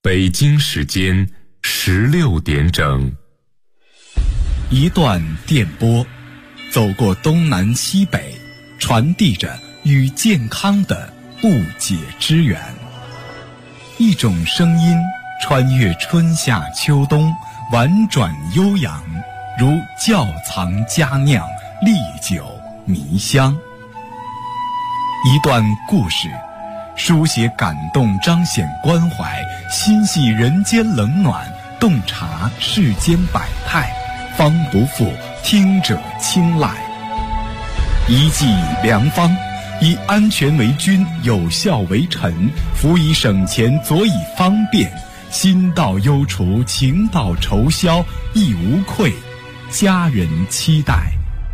北京时间16点整。 一段电波，走过东南西北，传递着与健康的不解之缘。一种声音穿越春夏秋冬，婉转悠扬，如窖藏佳酿，历久弥香。一段故事，书写感动，彰显关怀，心系人间冷暖，洞察世间百态，方不负听者青睐。一剂良方，以安全为君，有效为臣，辅以省钱，佐以方便，心到忧除，情到愁消，亦无愧，家人期待。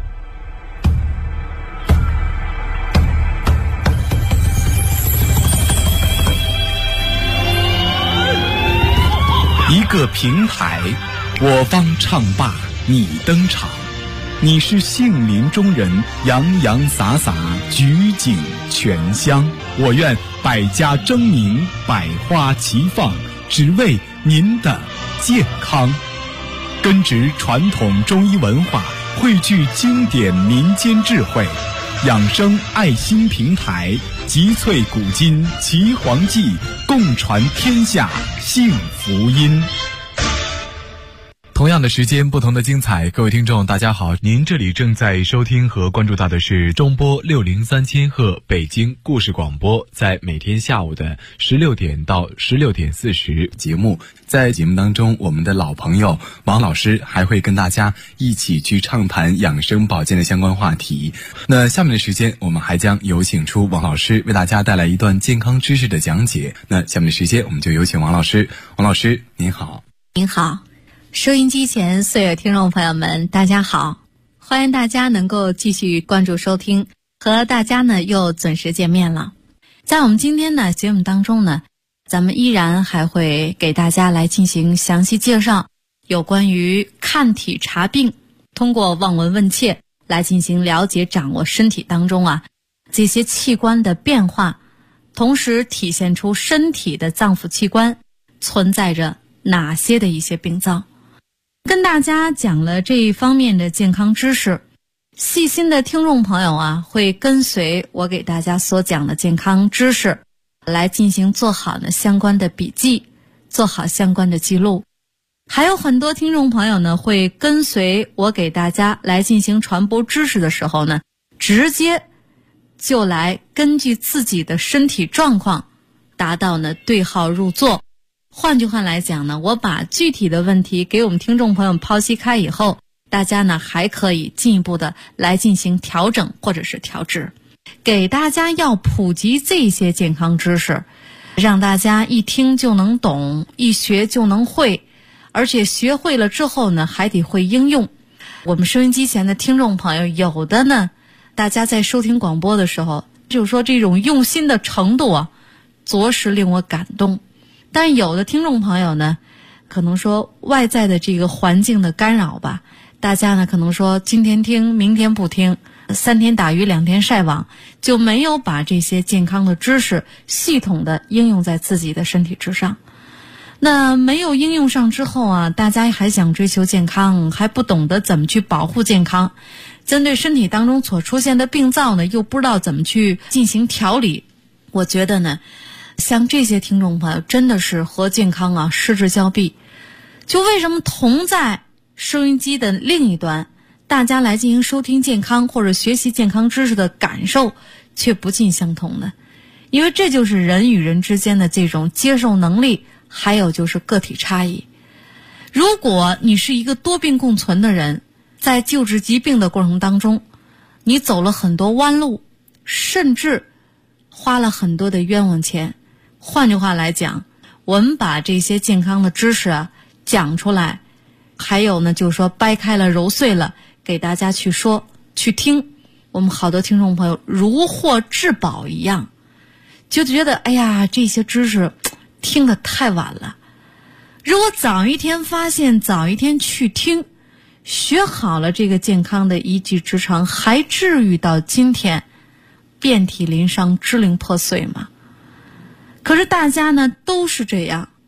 一个平台，我方唱罢你登场，你是杏林中人，洋洋洒洒，举景全香。我愿百家争鸣，百花齐放，只为您的健康。根植传统中医文化，汇聚经典民间智慧，养生爱心平台，集萃古今岐黄记，共传天下幸福音。同样的时间，不同的精彩。各位听众大家好，您这里正在收听和关注到的是中波603千赫北京故事广播，在每天下午的16点到16点40节目。在节目当中，我们的老朋友王老师还会跟大家一起去畅谈养生保健的相关话题。那下面的时间，我们还将有请出王老师为大家带来一段健康知识的讲解。那下面的时间，我们就有请王老师。王老师您好。 您好，收音机前所有听众朋友们大家好，欢迎大家能够继续关注收听，和大家呢又准时见面了。在我们今天的节目当中呢，咱们依然还会给大家来进行详细介绍有关于看体查病，通过望闻问切来进行了解掌握身体当中这些器官的变化，同时体现出身体的脏腑器官存在着哪些的一些病灶。跟大家讲了这一方面的健康知识，细心的听众朋友会跟随我给大家所讲的健康知识来进行做好呢相关的笔记，做好相关的记录。还有很多听众朋友呢会跟随我给大家来进行传播知识的时候呢，直接就来根据自己的身体状况达到呢对号入座。换句话来讲呢，我把具体的问题给我们听众朋友剖析开以后，大家呢还可以进一步的来进行调整或者是调治。给大家要普及这些健康知识，让大家一听就能懂，一学就能会，而且学会了之后呢还得会应用。我们收音机前的听众朋友，有的呢大家在收听广播的时候，就是说这种用心的程度着实令我感动。但有的听众朋友呢，可能说外在的这个环境的干扰吧，大家呢可能说今天听明天不听，3天打鱼2天晒网，就没有把这些健康的知识系统的应用在自己的身体之上。那没有应用上之后大家还想追求健康，还不懂得怎么去保护健康，针对身体当中所出现的病灶呢，又不知道怎么去进行调理。我觉得呢，像这些听众朋友真的是和健康失之交臂。就为什么同在收音机的另一端，大家来进行收听健康或者学习健康知识的感受却不尽相同呢？因为这就是人与人之间的这种接受能力，还有就是个体差异。如果你是一个多病共存的人，在救治疾病的过程当中，你走了很多弯路，甚至花了很多的冤枉钱。换句话来讲，我们把这些健康的知识讲出来，还有呢就是说掰开了揉碎了给大家去说去听，我们好多听众朋友如获至宝一样，就觉得哎呀这些知识听得太晚了。如果早一天发现，早一天去听，学好了这个健康的一技之长，还至于到今天遍体鳞伤支离破碎吗？可是大家呢都是这样，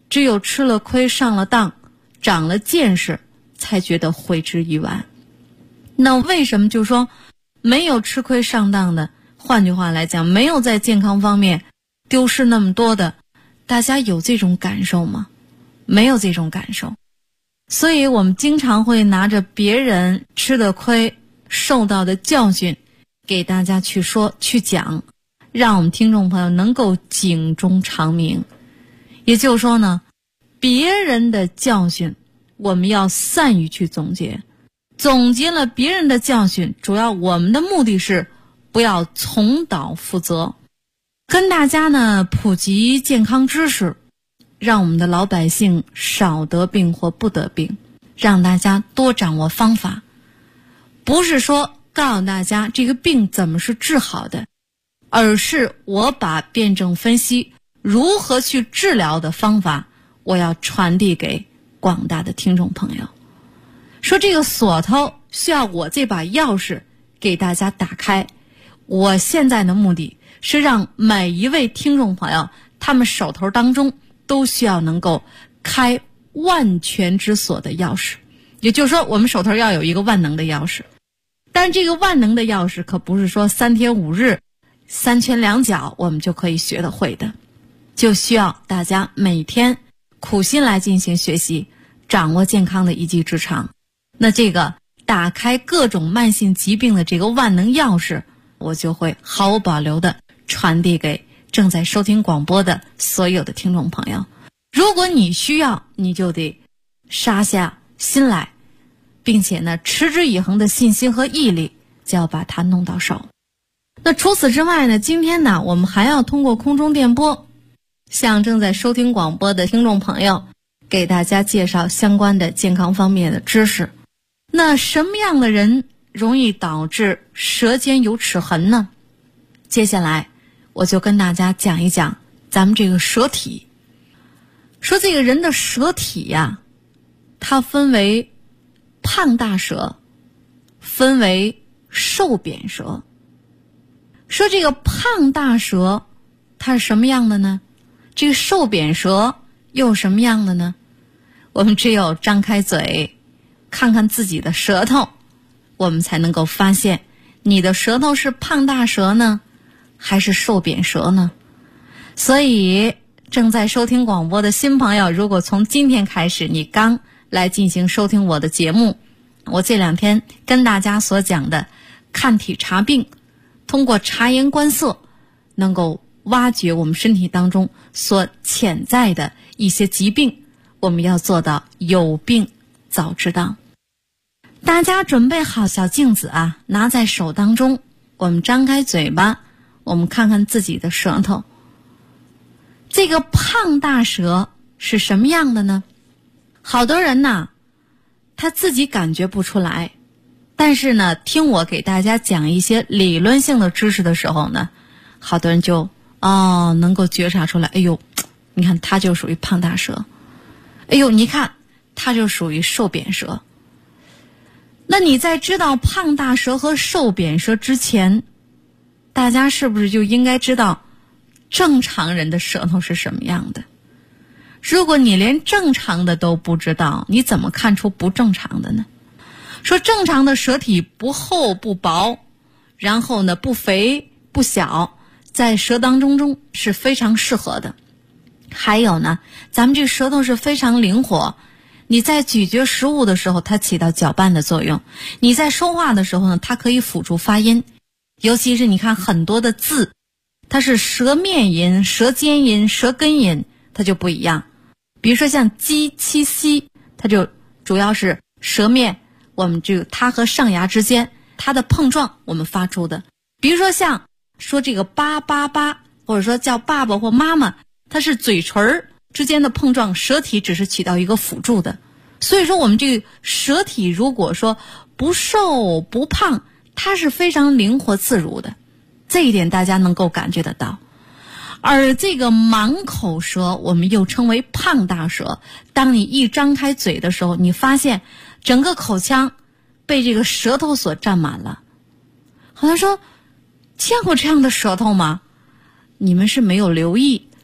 只有吃了亏上了当，长了见识，才觉得悔之已晚。那为什么就说没有吃亏上当的，换句话来讲，没有在健康方面丢失那么多的，大家有这种感受吗？没有这种感受。所以我们经常会拿着别人吃的亏受到的教训给大家去说去讲，让我们听众朋友能够警钟长鸣。也就是说呢，别人的教训我们要善于去总结，总结了别人的教训，主要我们的目的是不要重蹈覆辙，跟大家呢普及健康知识，让我们的老百姓少得病或不得病，让大家多掌握方法。不是说告诉大家这个病怎么是治好的，而是我把辩证分析如何去治疗的方法，我要传递给广大的听众朋友。说这个锁头需要我这把钥匙给大家打开，我现在的目的是让每一位听众朋友他们手头当中都需要能够开万全之锁的钥匙。也就是说我们手头要有一个万能的钥匙，但这个万能的钥匙可不是说3天5日3拳2脚我们就可以学得会的，就需要大家每天苦心来进行学习，掌握健康的一技之长。那这个打开各种慢性疾病的这个万能钥匙，我就会毫无保留的传递给正在收听广播的所有的听众朋友。如果你需要，你就得杀下心来，并且呢持之以恒的信心和毅力，就要把它弄到手。那除此之外呢，今天呢我们还要通过空中电波向正在收听广播的听众朋友给大家介绍相关的健康方面的知识。那什么样的人容易导致舌尖有齿痕呢？接下来我就跟大家讲一讲咱们这个舌体。说这个人的舌体呀，它分为胖大舌，分为瘦扁舌。说这个胖大舌它是什么样的呢？这个瘦扁舌又什么样的呢？我们只有张开嘴看看自己的舌头，我们才能够发现你的舌头是胖大舌呢还是瘦扁舌呢？所以正在收听广播的新朋友，如果从今天开始你刚来进行收听我的节目，我这2天跟大家所讲的看体查病，通过察言观色能够挖掘我们身体当中所潜在的一些疾病，我们要做到有病早知道。大家准备好小镜子啊，拿在手当中，我们张开嘴巴，我们看看自己的舌头。这个胖大舌是什么样的呢？好多人呢他自己感觉不出来，但是呢听我给大家讲一些理论性的知识的时候呢，好多人就能够觉察出来，哎呦，你看他就属于胖大舌，哎呦，你看他就属于瘦扁舌。那你在知道胖大舌和瘦扁舌之前，大家是不是就应该知道正常人的舌头是什么样的？如果你连正常的都不知道，你怎么看出不正常的呢？说正常的舌体不厚不薄，然后呢不肥不小，在舌当中是非常适合的。还有呢，咱们这舌头是非常灵活，你在咀嚼食物的时候它起到搅拌的作用，你在说话的时候呢它可以辅助发音。尤其是你看很多的字，它是舌面音、舌尖音、舌根音，它就不一样。比如说像鸡、七、西，它就主要是舌面，我们这个它和上牙之间它的碰撞我们发出的。比如说像说这个叭叭叭，或者说叫爸爸或妈妈，它是嘴唇之间的碰撞，舌体只是起到一个辅助的。所以说我们这个舌体如果说不瘦不胖，它是非常灵活自如的，这一点大家能够感觉得到。而这个满口舌我们又称为胖大舌，当你一张开嘴的时候，你发现整个口腔被这个舌头所占满了。好像说见过这样的舌头吗？你们是没有留意，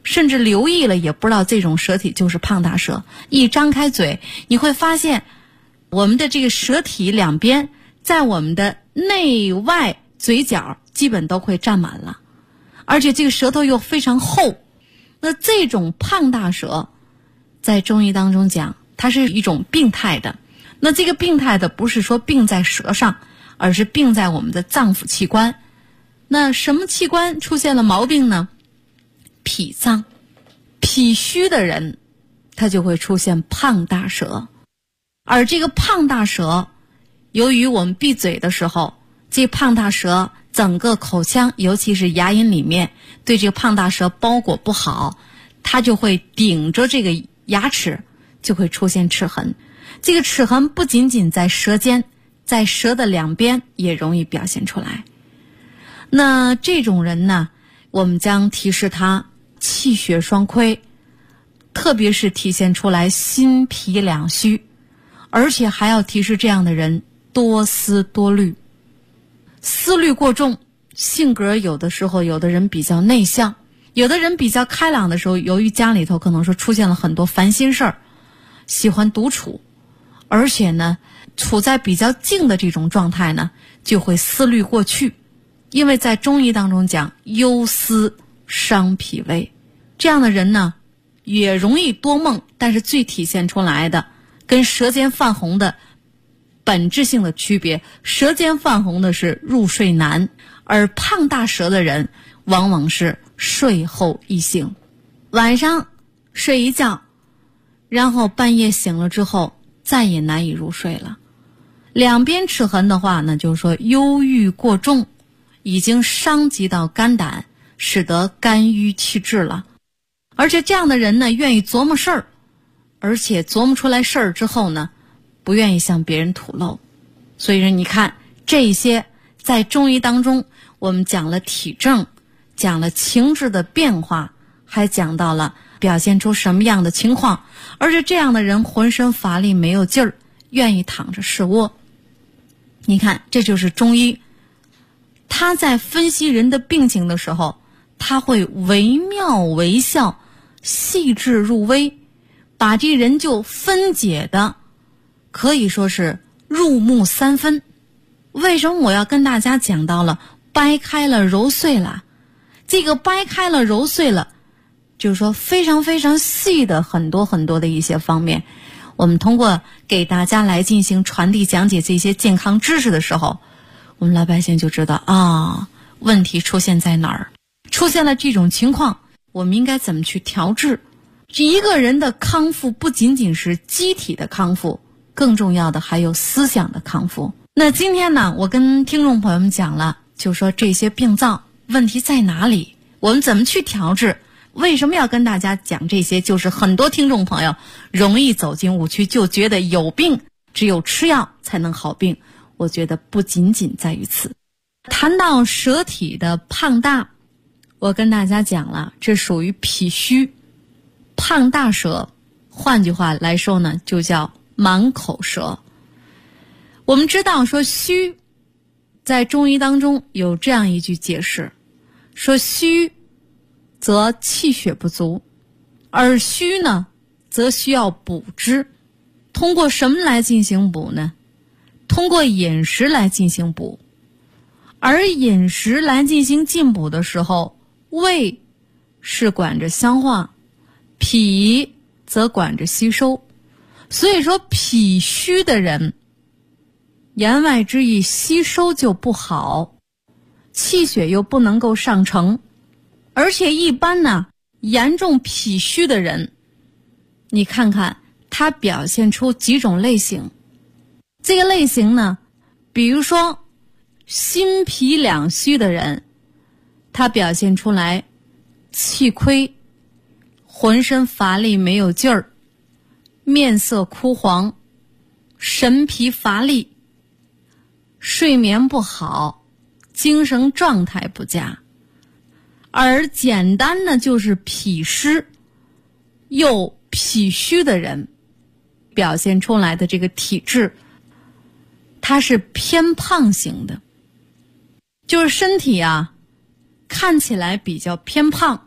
甚至留意了也不知道这种舌体就是胖大舌。一张开嘴，你会发现我们的这个舌体两边在我们的内外嘴角基本都会占满了，而且这个舌头又非常厚。那这种胖大舌在中医当中讲，它是一种病态的。那这个病态的不是说病在舌上，而是病在我们的脏腑器官。那什么器官出现了毛病呢？脾脏。脾虚的人他就会出现胖大舌。而这个胖大舌，由于我们闭嘴的时候，这胖大舌整个口腔尤其是牙龈里面对这个胖大舌包裹不好，它就会顶着这个牙齿，就会出现齿痕。这个齿痕不仅仅在舌尖，在舌的两边也容易表现出来。那这种人呢，我们将提示他气血双亏，特别是体现出来心脾两虚，而且还要提示这样的人多思多虑。思虑过重，性格有的时候有的人比较内向，有的人比较开朗的时候，由于家里头可能说出现了很多烦心事儿，喜欢独处，而且呢处在比较静的这种状态呢，就会思虑过去。因为在中医当中讲忧思伤脾胃，这样的人呢也容易多梦，但是最体现出来的跟舌尖泛红的本质性的区别，舌尖泛红的是入睡难，而胖大舌的人往往是睡后易醒，晚上睡一觉，然后半夜醒了之后再也难以入睡了。两边齿痕的话呢，就是说忧郁过重，已经伤及到肝胆，使得肝郁气滞了。而且这样的人呢，愿意琢磨事儿，而且琢磨出来事儿之后呢，不愿意向别人吐露。所以说你看这些在中医当中，我们讲了体症，讲了情志的变化，还讲到了表现出什么样的情况。而且这样的人浑身乏力没有劲儿，愿意躺着试卧。你看这就是中医，他在分析人的病情的时候，他会惟妙惟肖，细致入微，把这人就分解的可以说是入木三分。为什么我要跟大家讲到了掰开了揉碎了？这个掰开了揉碎了，就是说非常非常细的很多很多的一些方面，我们通过给大家来进行传递讲解这些健康知识的时候，我们老百姓就知道啊，问题出现在哪儿，出现了这种情况，我们应该怎么去调治。一个人的康复不仅仅是机体的康复，更重要的还有思想的康复。那今天呢，我跟听众朋友们讲了，就说这些病灶问题在哪里，我们怎么去调治。为什么要跟大家讲这些？就是很多听众朋友容易走进误区，就觉得有病只有吃药才能好病。我觉得不仅仅在于此。谈到舌体的胖大，我跟大家讲了，这属于脾虚。胖大舌，换句话来说呢，就叫满口舌。我们知道说虚，在中医当中有这样一句解释，说虚则气血不足，而虚呢则需要补之。通过什么来进行补呢？通过饮食来进行补。而饮食来进行进补的时候，胃是管着消化，脾则管着吸收。所以说脾虚的人，言外之意吸收就不好，气血又不能够上承。而且一般呢，严重脾虚的人，你看看他表现出几种类型。这个类型呢，比如说心脾两虚的人，他表现出来气亏，浑身乏力没有劲儿，面色枯黄，神疲乏力，睡眠不好，精神状态不佳。而简单的就是脾湿又脾虚的人表现出来的这个体质，它是偏胖型的，就是身体啊看起来比较偏胖，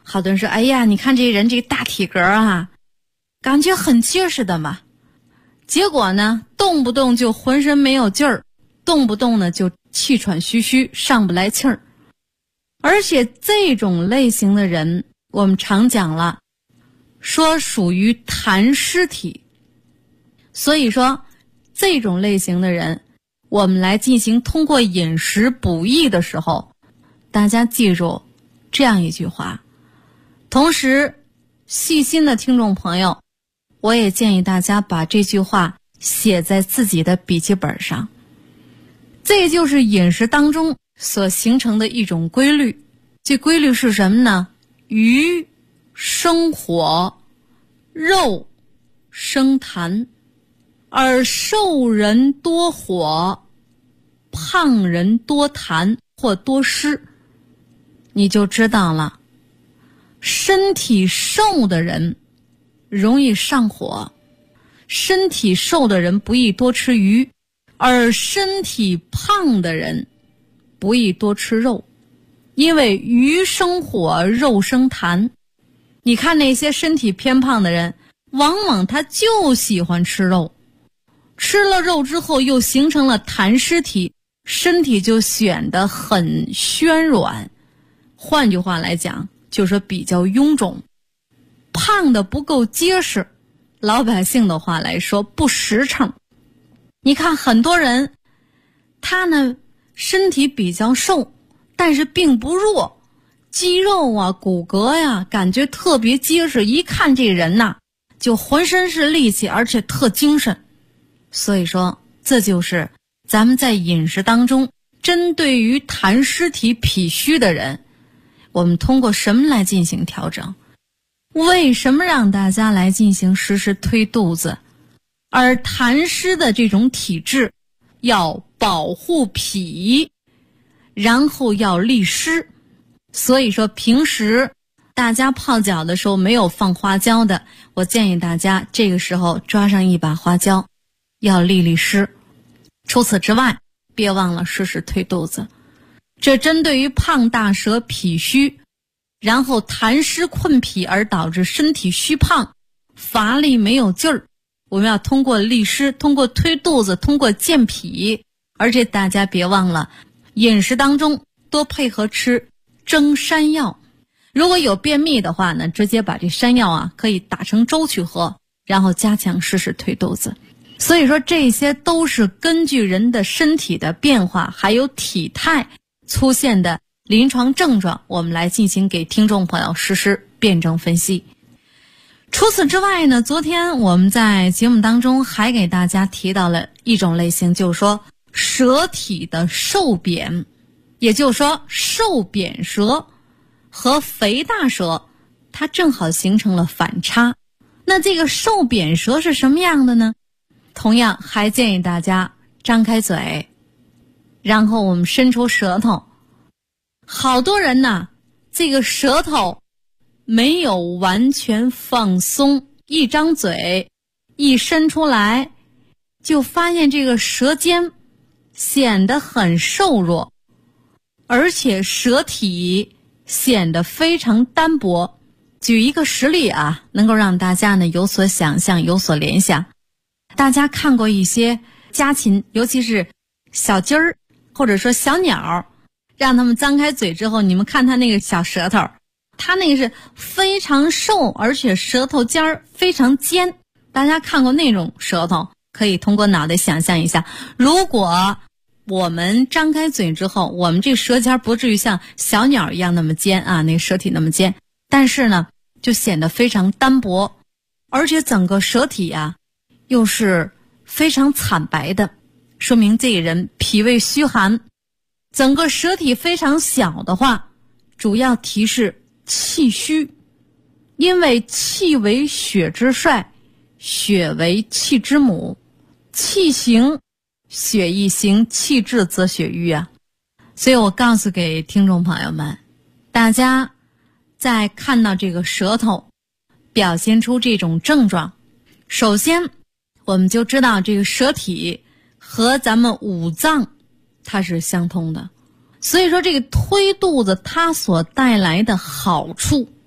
好多人说，哎呀，你看这人这个大体格啊，感觉很结实的嘛。结果呢，动不动就浑身没有劲儿，动不动呢就气喘吁吁，上不来气儿。而且这种类型的人，我们常讲了，说属于痰湿体。所以说这种类型的人，我们来进行通过饮食补益的时候，大家记住这样一句话。同时细心的听众朋友，我也建议大家把这句话写在自己的笔记本上。这就是饮食当中所形成的一种规律。这规律是什么呢？鱼生火，肉生痰，而瘦人多火，胖人多痰或多湿。你就知道了，身体瘦的人容易上火，身体瘦的人不宜多吃鱼，而身体胖的人不宜多吃肉，因为鱼生火，肉生痰。你看那些身体偏胖的人，往往他就喜欢吃肉，吃了肉之后又形成了痰湿体，身体就显得很暄软，换句话来讲就是比较臃肿，胖的不够结实，老百姓的话来说不实诚。你看很多人他呢身体比较瘦，但是并不弱，肌肉啊骨骼呀感觉特别结实，一看这人呐就浑身是力气，而且特精神。所以说这就是咱们在饮食当中针对于痰湿体脾虚的人，我们通过什么来进行调整？为什么让大家来进行实时推肚子？而痰湿的这种体质要保护脾，然后要利湿。所以说平时大家泡脚的时候没有放花椒的，我建议大家这个时候抓上一把花椒，要利利湿。除此之外，别忘了实时推肚子。这针对于胖大舌脾虚，然后痰湿困脾而导致身体虚胖乏力没有劲儿，我们要通过利湿，通过推肚子，通过健脾。而且大家别忘了饮食当中多配合吃蒸山药，如果有便秘的话呢，直接把这山药啊可以打成粥去喝，然后加强实时推肚子。所以说这些都是根据人的身体的变化还有体态出现的临床症状，我们来进行给听众朋友实施辩证分析。除此之外呢，昨天我们在节目当中还给大家提到了一种类型，就是说舌体的瘦扁，也就是说瘦扁舌和肥大舌它正好形成了反差。那这个瘦扁舌是什么样的呢？同样还建议大家张开嘴，然后我们伸出舌头。好多人呢，这个舌头没有完全放松，一张嘴一伸出来，就发现这个舌尖显得很瘦弱，而且舌体显得非常单薄。举一个实例啊，能够让大家呢有所想象，有所联想。大家看过一些家禽，尤其是小鸡儿或者说小鸟，让他们张开嘴之后，你们看它那个小舌头，它那个是非常瘦，而且舌头尖儿非常尖。大家看过那种舌头，可以通过脑袋想象一下，如果我们张开嘴之后，我们这舌尖不至于像小鸟一样那么尖啊，那个舌体那么尖，但是呢就显得非常单薄，而且整个舌体啊又是非常惨白的，说明这个人脾胃虚寒。整个舌体非常小的话，主要提示气虚，因为气为血之帅，血为气之母，气行血一行，气滞则血瘀啊。所以我告诉给听众朋友们，大家在看到这个舌头表现出这种症状，首先我们就知道这个舌体和咱们五脏它是相通的。所以说这个推肚子它所带来的好处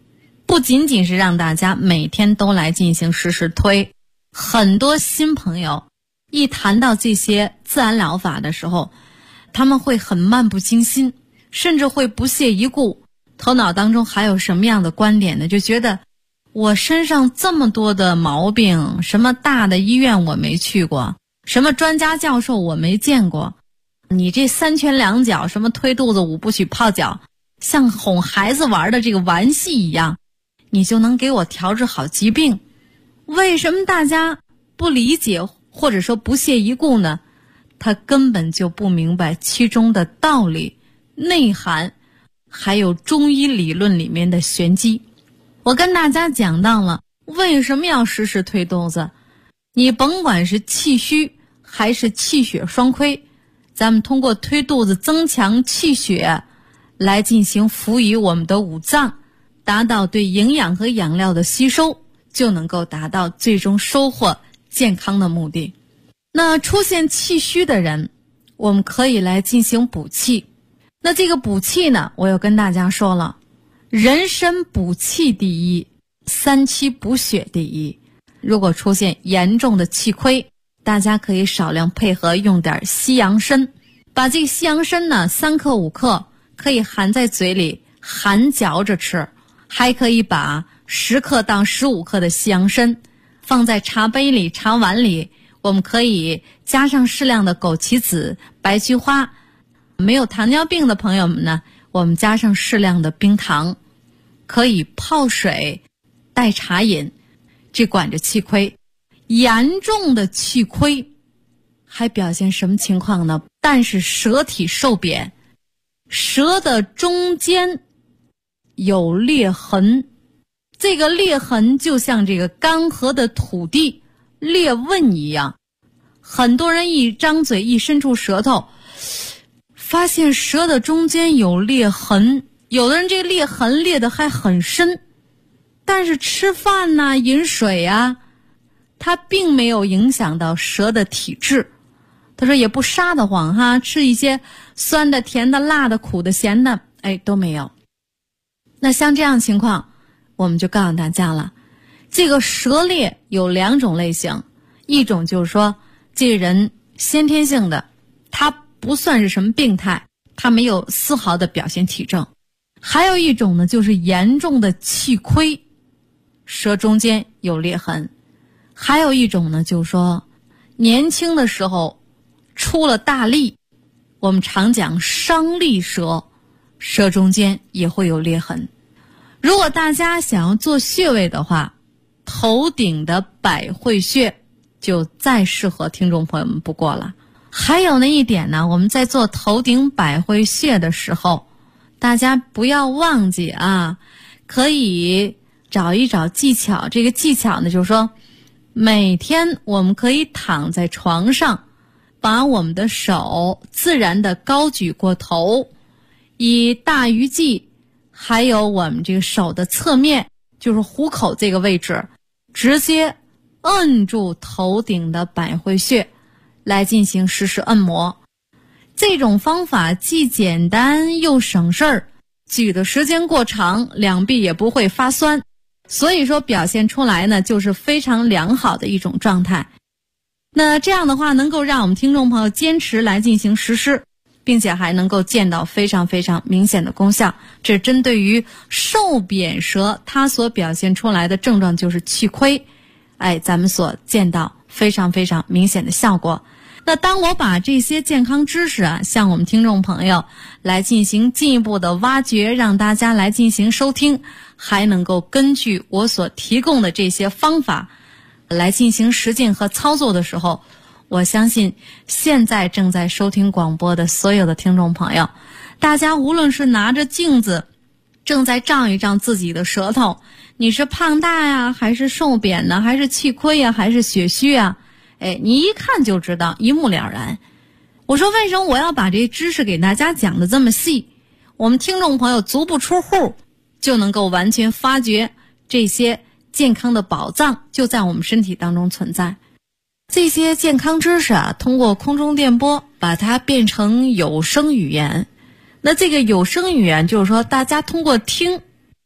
不仅仅是让大家每天都来进行实时推，很多新朋友一谈到这些自然疗法的时候，他们会很漫不经心，甚至会不屑一顾，头脑当中还有什么样的观点呢？就觉得我身上这么多的毛病，什么大的医院我没去过，什么专家教授我没见过，你这三拳两脚，什么推肚子5部曲泡脚，像哄孩子玩的这个玩戏一样，你就能给我调治好疾病？为什么大家不理解或者说不屑一顾呢？他根本就不明白其中的道理、内涵，还有中医理论里面的玄机。我跟大家讲到了为什么要实时推肚子，你甭管是气虚还是气血双亏，咱们通过推肚子增强气血来进行辅以我们的五脏，达到对营养和养料的吸收，就能够达到最终收获健康的目的。那出现气虚的人，我们可以来进行补气。那这个补气呢，我又跟大家说了，人参补气第一，3七补血第一。如果出现严重的气亏，大家可以少量配合用点西洋参，把这个西洋参呢3克5克可以含在嘴里含嚼着吃，还可以把10克到15克的西洋参放在茶杯里茶碗里，我们可以加上适量的枸杞子、白菊花。没有糖尿病的朋友们呢，我们加上适量的冰糖，可以泡水代茶饮，这管着气亏。严重的气亏还表现什么情况呢？但是舌体受扁，舌的中间有裂痕，这个裂痕就像这个干涸的土地裂纹一样。很多人一张嘴一伸出舌头，发现舌的中间有裂痕，有的人这个裂痕裂得还很深，但是吃饭呐、饮水啊，它并没有影响到舌的体质。他说也不杀得慌哈，吃一些酸的、甜的、辣的、苦的、咸的，都没有。那像这样情况，我们就告诉大家了，这个舌裂有2种类型，一种就是说这个人先天性的，他不算是什么病态，他没有丝毫的表现体征。还有一种呢，就是严重的气亏，舌中间有裂痕。还有一种呢，就是说年轻的时候出了大力，我们常讲伤力舌，舌中间也会有裂痕。如果大家想要做穴位的话，头顶的百会穴就再适合听众朋友们不过了。还有那一点呢，我们在做头顶百会穴的时候，大家不要忘记啊，可以找一找技巧。这个技巧呢，就是说每天我们可以躺在床上，把我们的手自然的高举过头，以大鱼际还有我们这个手的侧面，就是虎口这个位置，直接摁住头顶的百会穴来进行实时按摩。这种方法既简单又省事儿，举的时间过长，两臂也不会发酸，所以说表现出来呢，就是非常良好的一种状态。那这样的话能够让我们听众朋友坚持来进行实施，并且还能够见到非常非常明显的功效。这是针对于瘦扁舌它所表现出来的症状，就是气亏，咱们所见到非常非常明显的效果。那当我把这些健康知识向我们听众朋友来进行进一步的挖掘，让大家来进行收听，还能够根据我所提供的这些方法来进行实践和操作的时候，我相信现在正在收听广播的所有的听众朋友，大家无论是拿着镜子正在照一照自己的舌头，你是胖大呀，还是瘦扁呢，还是气亏呀，还是血虚啊，你一看就知道，一目了然。我说为什么我要把这知识给大家讲得这么细？我们听众朋友足不出户就能够完全发掘这些健康的宝藏就在我们身体当中存在。这些健康知识通过空中电波把它变成有声语言。那这个有声语言就是说大家通过听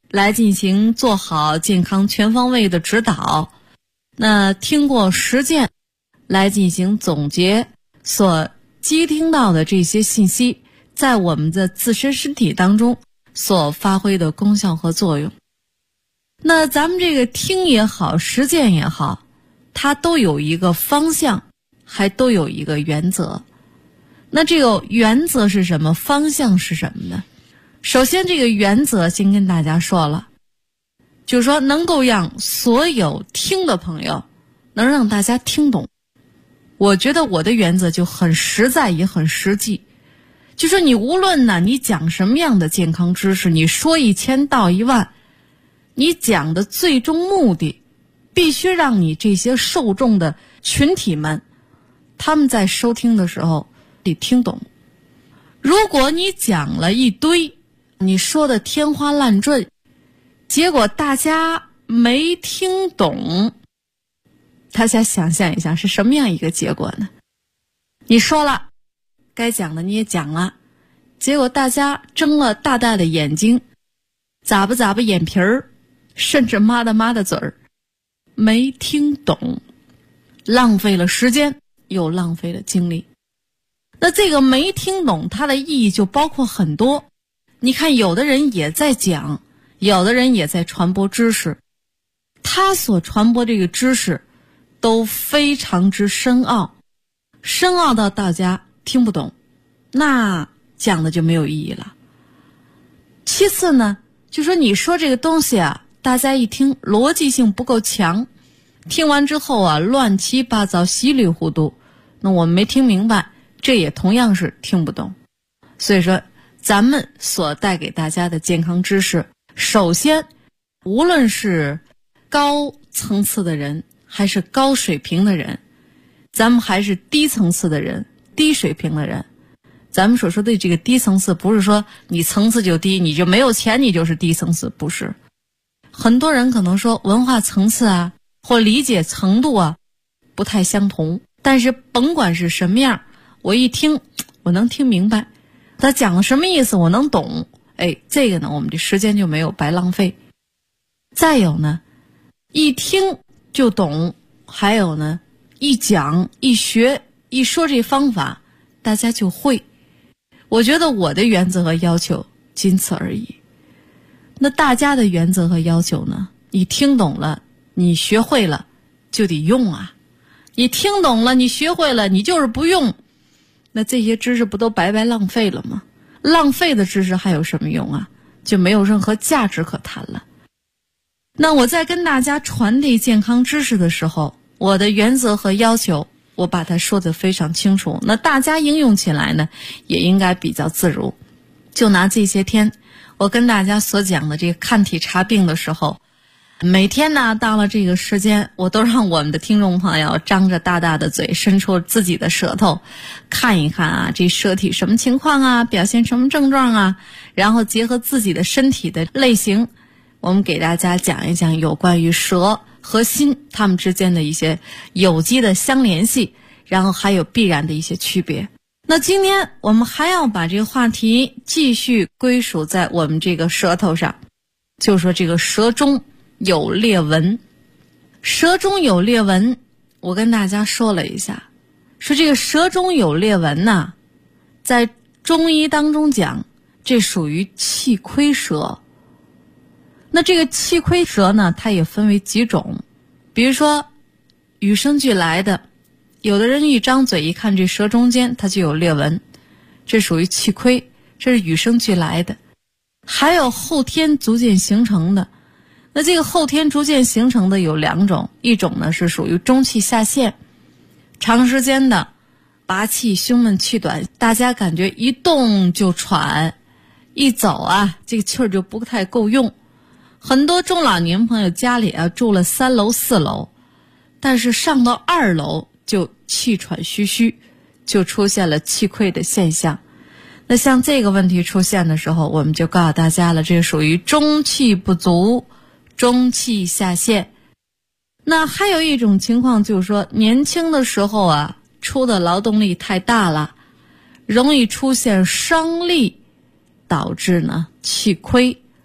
来进行做好健康全方位的指导。那听过实践来进行总结所接听到的这些信息，在我们的自身身体当中所发挥的功效和作用。那咱们这个听也好，实践也好，它都有一个方向，还都有一个原则。那这个原则是什么？方向是什么呢？首先这个原则先跟大家说了，就是说能够让所有听的朋友能让大家听懂。我觉得我的原则就很实在也很实际，就说你无论呢你讲什么样的健康知识，你说1000道10000，你讲的最终目的必须让你这些受众的群体们，他们在收听的时候得听懂。如果你讲了一堆，你说的天花乱坠，结果大家没听懂，大家想象一下是什么样一个结果呢？你说了，该讲的你也讲了，结果大家睁了大大的眼睛，咂巴眼皮儿，甚至抹的嘴儿，没听懂，浪费了时间，又浪费了精力。那这个没听懂，它的意义就包括很多。你看，有的人也在讲，有的人也在传播知识，他所传播这个知识都非常之深奥，深奥到大家听不懂，那讲的就没有意义了。其次呢，就说你说这个东西啊，大家一听逻辑性不够强，听完之后啊乱七八糟稀里糊涂，那我们没听明白，这也同样是听不懂。所以说咱们所带给大家的健康知识，首先无论是高层次的人还是高水平的人，咱们还是低层次的人，低水平的人，咱们所说的这个低层次，不是说你层次就低，你就没有钱你就是低层次，不是。很多人可能说文化层次啊或理解程度啊不太相同，但是甭管是什么样，我一听我能听明白他讲了什么意思，我能懂，这个呢我们这时间就没有白浪费。再有呢，一听就懂，还有呢一讲一学一说这方法大家就会。我觉得我的原则和要求仅此而已。那大家的原则和要求呢，你听懂了你学会了就得用啊，你听懂了你学会了你就是不用，那这些知识不都白白浪费了吗？浪费的知识还有什么用啊？就没有任何价值可谈了。那我在跟大家传递健康知识的时候，我的原则和要求我把它说得非常清楚，那大家应用起来呢也应该比较自如。就拿这些天我跟大家所讲的这个看体查病的时候，每天呢到了这个时间，我都让我们的听众朋友张着大大的嘴，伸出自己的舌头，看一看啊这舌体什么情况啊，表现什么症状啊，然后结合自己的身体的类型，我们给大家讲一讲有关于舌和心它们之间的一些有机的相联系，然后还有必然的一些区别。那今天我们还要把这个话题继续归属在我们这个舌头上，就说这个舌中有裂纹。舌中有裂纹，我跟大家说了一下，说这个舌中有裂纹呢，在中医当中讲，这属于气亏舌。那这个气亏舌呢，它也分为几种，比如说与生俱来的，有的人一张嘴一看这舌中间它就有裂纹，这属于气亏，这是与生俱来的。还有后天逐渐形成的，那这个后天逐渐形成的有2种，一种呢是属于中气下陷，长时间的拔气胸闷气短，大家感觉一动就喘，一走啊这个气儿就不太够用。很多中老年朋友家里啊住了3楼4楼，但是上到2楼就气喘吁吁，就出现了气亏的现象。那像这个问题出现的时候，我们就告诉大家了，这属于中气不足，中气下陷。那还有一种情况就是说，年轻的时候啊出的劳动力太大了，容易出现伤力，导致呢气亏，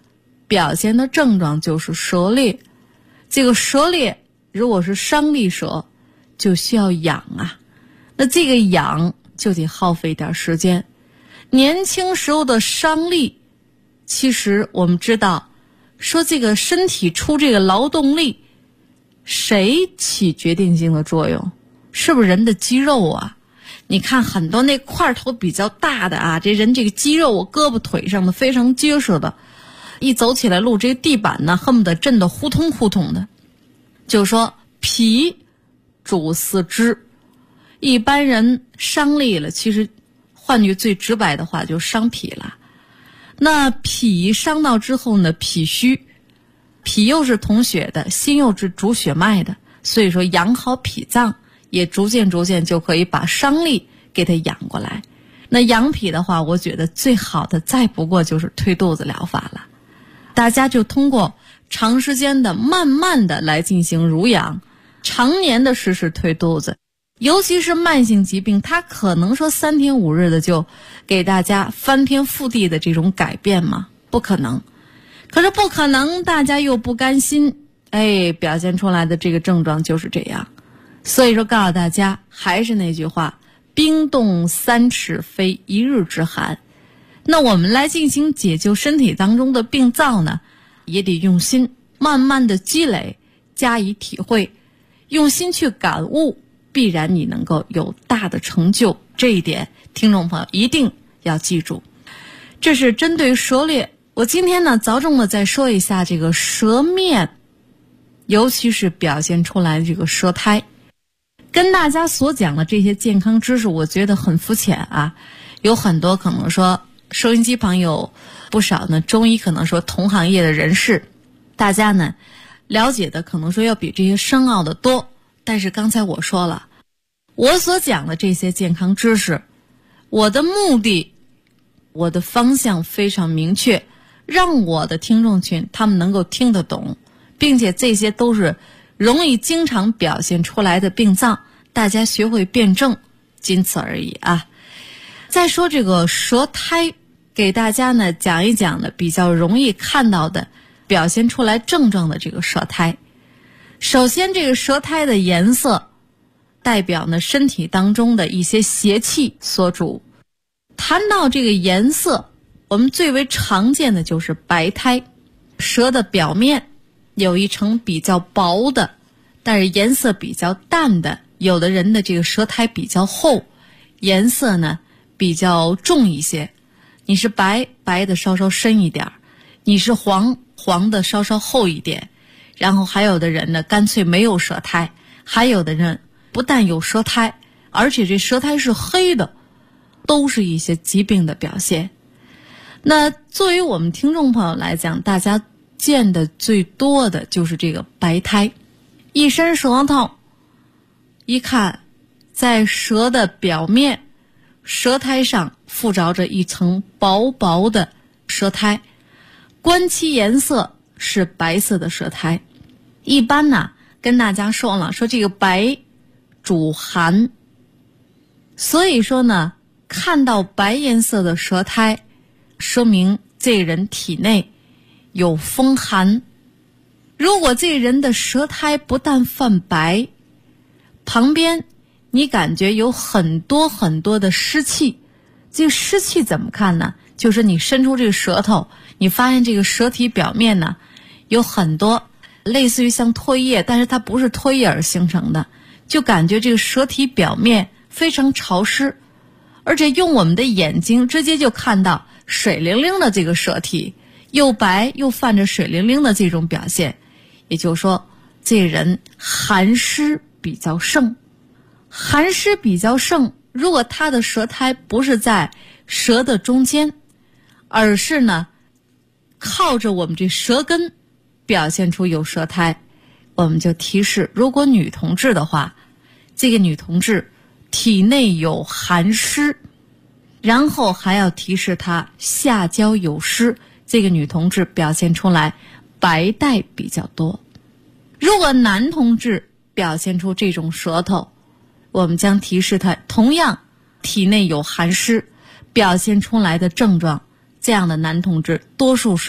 表现的症状就是舌裂。这个舌裂如果是伤痢舌，就需要养啊，那这个养就得耗费点时间。年轻时候的伤痢，其实我们知道说这个身体出这个劳动力，谁起决定性的作用？是不是人的肌肉啊？你看很多那块头比较大的啊，这人这个肌肉胳膊腿上的非常结实的，一走起来路这个地板呢恨不得震得呼通呼通的。就说脾主四肢，一般人伤痢了，其实换句最直白的话就伤脾了。那脾伤到之后呢，脾虚，脾又是统血的，心又是主血脉的，所以说养好脾脏也逐渐就可以把伤痢给它养过来。那养脾的话，我觉得最好的再不过就是推肚子疗法了。大家就通过长时间的慢慢的来进行濡养，常年的时时推肚子，尤其是慢性疾病，它可能说3天5日的就给大家翻天覆地的这种改变吗？不可能。可是不可能，大家又不甘心，表现出来的这个症状就是这样。所以说告诉大家，还是那句话，冰冻3尺非一日之寒。那我们来进行解救身体当中的病灶呢，也得用心，慢慢的积累，加以体会，用心去感悟，必然你能够有大的成就。这一点听众朋友一定要记住。这是针对舌裂。我今天呢着重的再说一下这个舌面，尤其是表现出来这个舌苔。跟大家所讲的这些健康知识，我觉得很肤浅啊，有很多可能说收音机朋友不少呢，中医可能说同行业的人士，大家呢了解的可能说要比这些深奥的多。但是刚才我说了，我所讲的这些健康知识，我的目的，我的方向非常明确，让我的听众群他们能够听得懂，并且这些都是容易经常表现出来的病脏，大家学会辩证，仅此而已啊。再说这个舌苔，给大家呢讲一讲的比较容易看到的表现出来症状的这个舌苔。首先这个舌苔的颜色代表呢身体当中的一些邪气所主。谈到这个颜色，我们最为常见的就是白苔。舌的表面有一层比较薄的，但是颜色比较淡的，有的人的这个舌苔比较厚，颜色呢比较重一些。你是白的稍稍深一点，你是黄的稍稍厚一点。然后还有的人呢干脆没有舌苔，还有的人不但有舌苔，而且这舌苔是黑的，都是一些疾病的表现。那作为我们听众朋友来讲，大家见的最多的就是这个白苔。一伸舌头一看，在舌的表面，舌苔上附着着一层薄薄的舌苔，观其颜色是白色的舌苔。一般呢跟大家说了，说这个白主寒，所以说呢看到白颜色的舌苔，说明这个人体内有风寒。如果这个人的舌苔不但泛白，旁边你感觉有很多的湿气。这个湿气怎么看呢？就是你伸出这个舌头，你发现这个舌体表面呢有很多类似于像唾液，但是它不是唾液而形成的，就感觉这个舌体表面非常潮湿，而且用我们的眼睛直接就看到水灵灵的这个舌体，又白又泛着水灵灵的这种表现。也就是说这人寒湿比较盛。寒湿比较盛，如果他的舌苔不是在舌的中间，而是呢靠着我们这舌根表现出有舌苔，我们就提示，如果女同志的话，这个女同志体内有寒湿，然后还要提示她下焦有湿，这个女同志表现出来白带比较多。如果男同志表现出这种舌头，我们将提示他同样体内有寒湿，表现出来的症状，这样的男同志多数是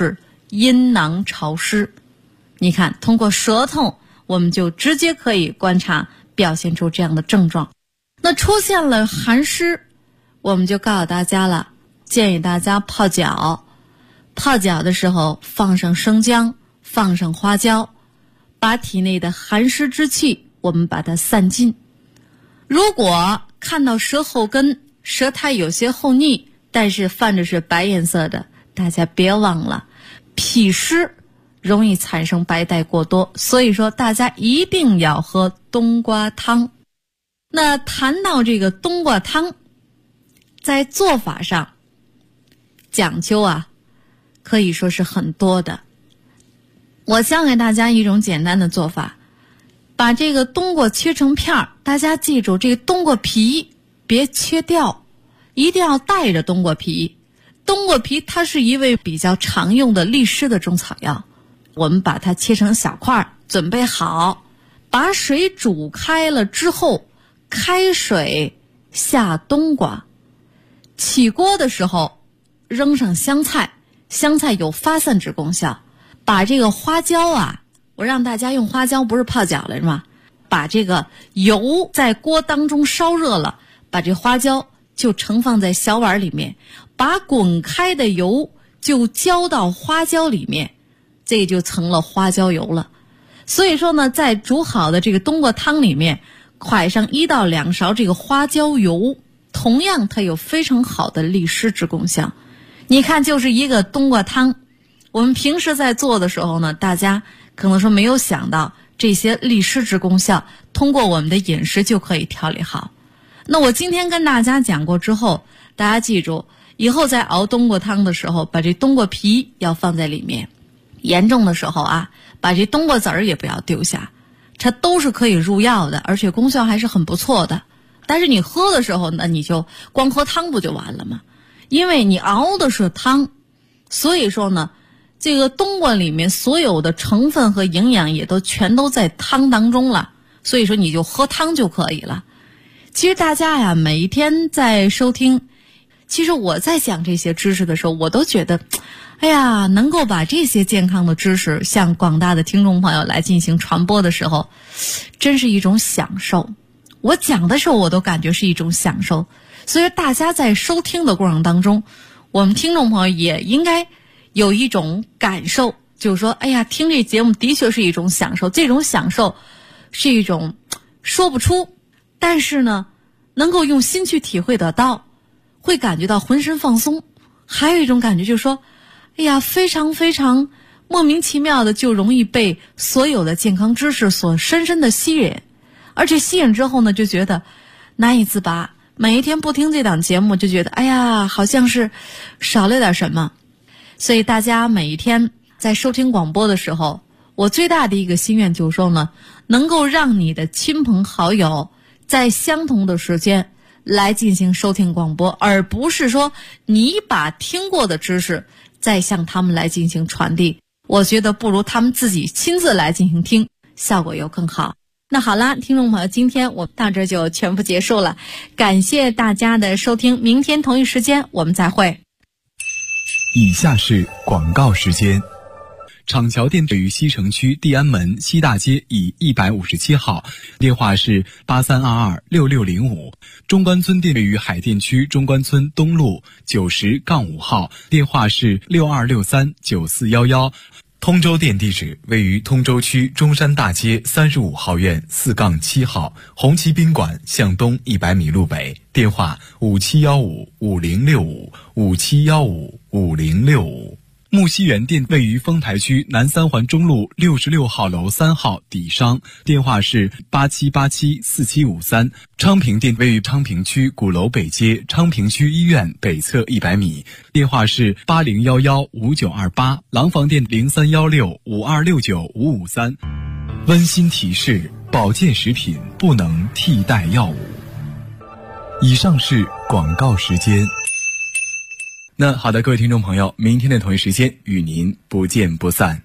阴囊潮湿。你看，通过舌头我们就直接可以观察表现出这样的症状。那出现了寒湿，我们就告诉大家了，建议大家泡脚。泡脚的时候放上生姜，放上花椒，把体内的寒湿之气我们把它散尽。如果看到舌后根舌苔有些厚腻，但是泛着是白颜色的，大家别忘了脾湿容易产生白带过多，所以说大家一定要喝冬瓜汤。那谈到这个冬瓜汤，在做法上讲究啊，可以说是很多的。我教给大家一种简单的做法，把这个冬瓜切成片儿，大家记住这个冬瓜皮别切掉，一定要带着冬瓜皮。冬瓜皮它是一味比较常用的利湿的中草药，我们把它切成小块，准备好，把水煮开了之后，开水下冬瓜，起锅的时候扔上香菜，香菜有发散之功效。把这个花椒啊，我让大家用花椒，不是泡脚来着吗？把这个油在锅当中烧热了，把这花椒就盛放在小碗里面，把滚开的油就浇到花椒里面，这就成了花椒油了。所以说呢，在煮好的这个冬瓜汤里面蒯上1到2勺这个花椒油，同样它有非常好的利湿之功效。你看，就是一个冬瓜汤，我们平时在做的时候呢，大家可能说没有想到这些利湿之功效，通过我们的饮食就可以调理好。那我今天跟大家讲过之后，大家记住，以后在熬冬瓜汤的时候，把这冬瓜皮要放在里面，严重的时候啊，把这冬瓜籽儿也不要丢下，它都是可以入药的，而且功效还是很不错的。但是你喝的时候呢，你就光喝汤不就完了吗？因为你熬的是汤，所以说呢，这个冬瓜里面所有的成分和营养也都全都在汤当中了，所以说你就喝汤就可以了。其实大家呀，每一天在收听，其实我在讲这些知识的时候，我都觉得，哎呀，能够把这些健康的知识向广大的听众朋友来进行传播的时候，真是一种享受。我讲的时候我都感觉是一种享受，所以大家在收听的过程当中，我们听众朋友也应该有一种感受，就是说，哎呀，听这节目的确是一种享受，这种享受是一种说不出，但是呢，能够用心去体会得到，会感觉到浑身放松。还有一种感觉就是说，哎呀，非常非常莫名其妙的就容易被所有的健康知识所深深的吸引，而且吸引之后呢，就觉得难以自拔。每一天不听这档节目，就觉得哎呀，好像是少了点什么。所以大家每一天在收听广播的时候，我最大的一个心愿就是说呢，能够让你的亲朋好友在相同的时间来进行收听广播，而不是说你把听过的知识再向他们来进行传递。我觉得不如他们自己亲自来进行听，效果又更好。那好啦，听众朋友，今天我到这就全部结束了，感谢大家的收听，明天同一时间我们再会。 以下是广告时间。厂桥店位于西城区地安门西大街以157号，电话是83226605。中关村店位于海淀区中关村东路90-5号，电话是62639411。通州店地址位于通州区中山大街35号院4-7号，红旗宾馆向东100米路北，电话57155065，57155065。木樨园店位于丰台区南三环中路66号楼3号底商，电话是87874753。昌平店位于昌平区鼓楼北街昌平区医院北侧100米，电话是80115928。廊坊店031652695553。温馨提示：保健食品不能替代药物。以上是广告时间。那好的，各位听众朋友，明天的同一时间与您不见不散。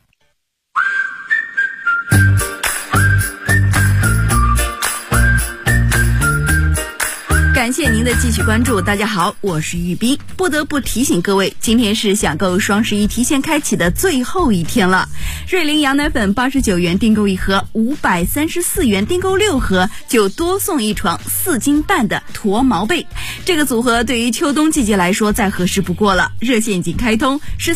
感感谢您的继续关注。大家好，我是玉斌。不得不提醒各位，今天是享购双11提前开启的最后一天了。瑞麟羊奶粉89元订购一盒，534元订购6盒，就多送一床4斤半的驼毛被。这个组合对于秋冬季节来说再合适不过了。热线已经开通，是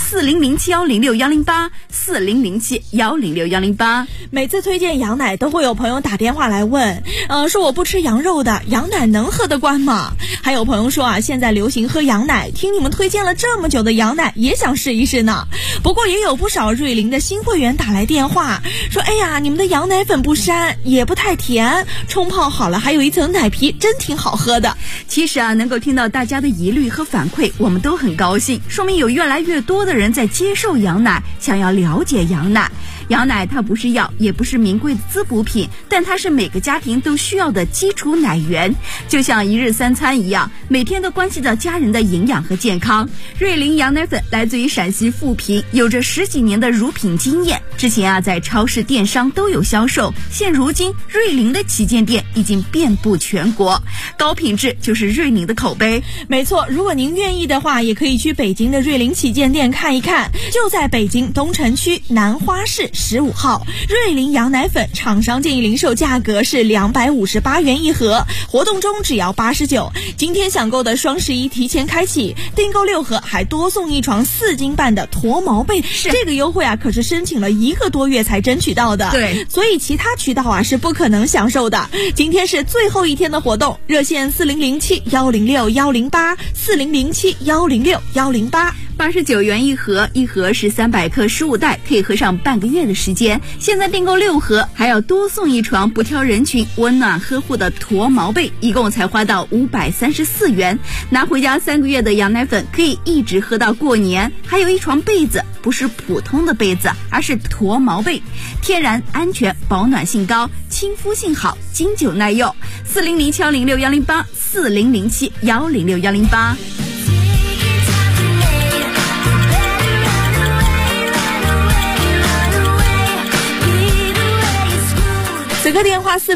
4007106108，4007106108。 每次推荐羊奶都会有朋友打电话来问，说我不吃羊肉的，羊奶能喝得惯吗？还有朋友说啊，现在流行喝羊奶，听你们推荐了这么久的羊奶，也想试一试呢。不过也有不少瑞麟的新会员打来电话，说哎呀，你们的羊奶粉不膻，也不太甜，冲泡好了还有一层奶皮，真挺好喝的。 其实啊，能够听到大家的疑虑和反馈，我们都很高兴，说明有越来越多的人在接受羊奶，想要了解羊奶。羊奶它不是药，也不是名贵的滋补品，但它是每个家庭都需要的基础奶源，就像一日三餐一样，每天都关系到家人的营养和健康。瑞麟羊奶粉来自于陕西富平，有着10几年的乳品经验，之前啊在超市电商都有销售，现如今瑞麟的旗舰店已经遍布全国，高品质就是瑞麟的口碑。 没错，如果您愿意的话，也可以去北京的瑞麟旗舰店看一看，就在北京东城区南花市15号。瑞麟羊奶粉厂商建议零售价格是258元一盒，活动中只要89。今天享购的双11提前开启，订购6盒还多送一床4斤半的驼毛被。这个优惠啊可是申请了1个多月才争取到的， 对， 所以其他渠道啊是不可能享受的。今天是最后一天的活动，热线4007106108，4007106108。 89元一盒，一盒是300克15袋，可以喝上半个月的时间。现在订购6盒，还要多送一床不挑人群、温暖呵护的驼毛被，一共才花到534元。拿回家3个月的羊奶粉，可以一直喝到过年。还有一床被子，不是普通的被子，而是驼毛被，天然、安全、保暖性高，亲肤性好，经久耐用。4007106108，4007106108。 此刻电话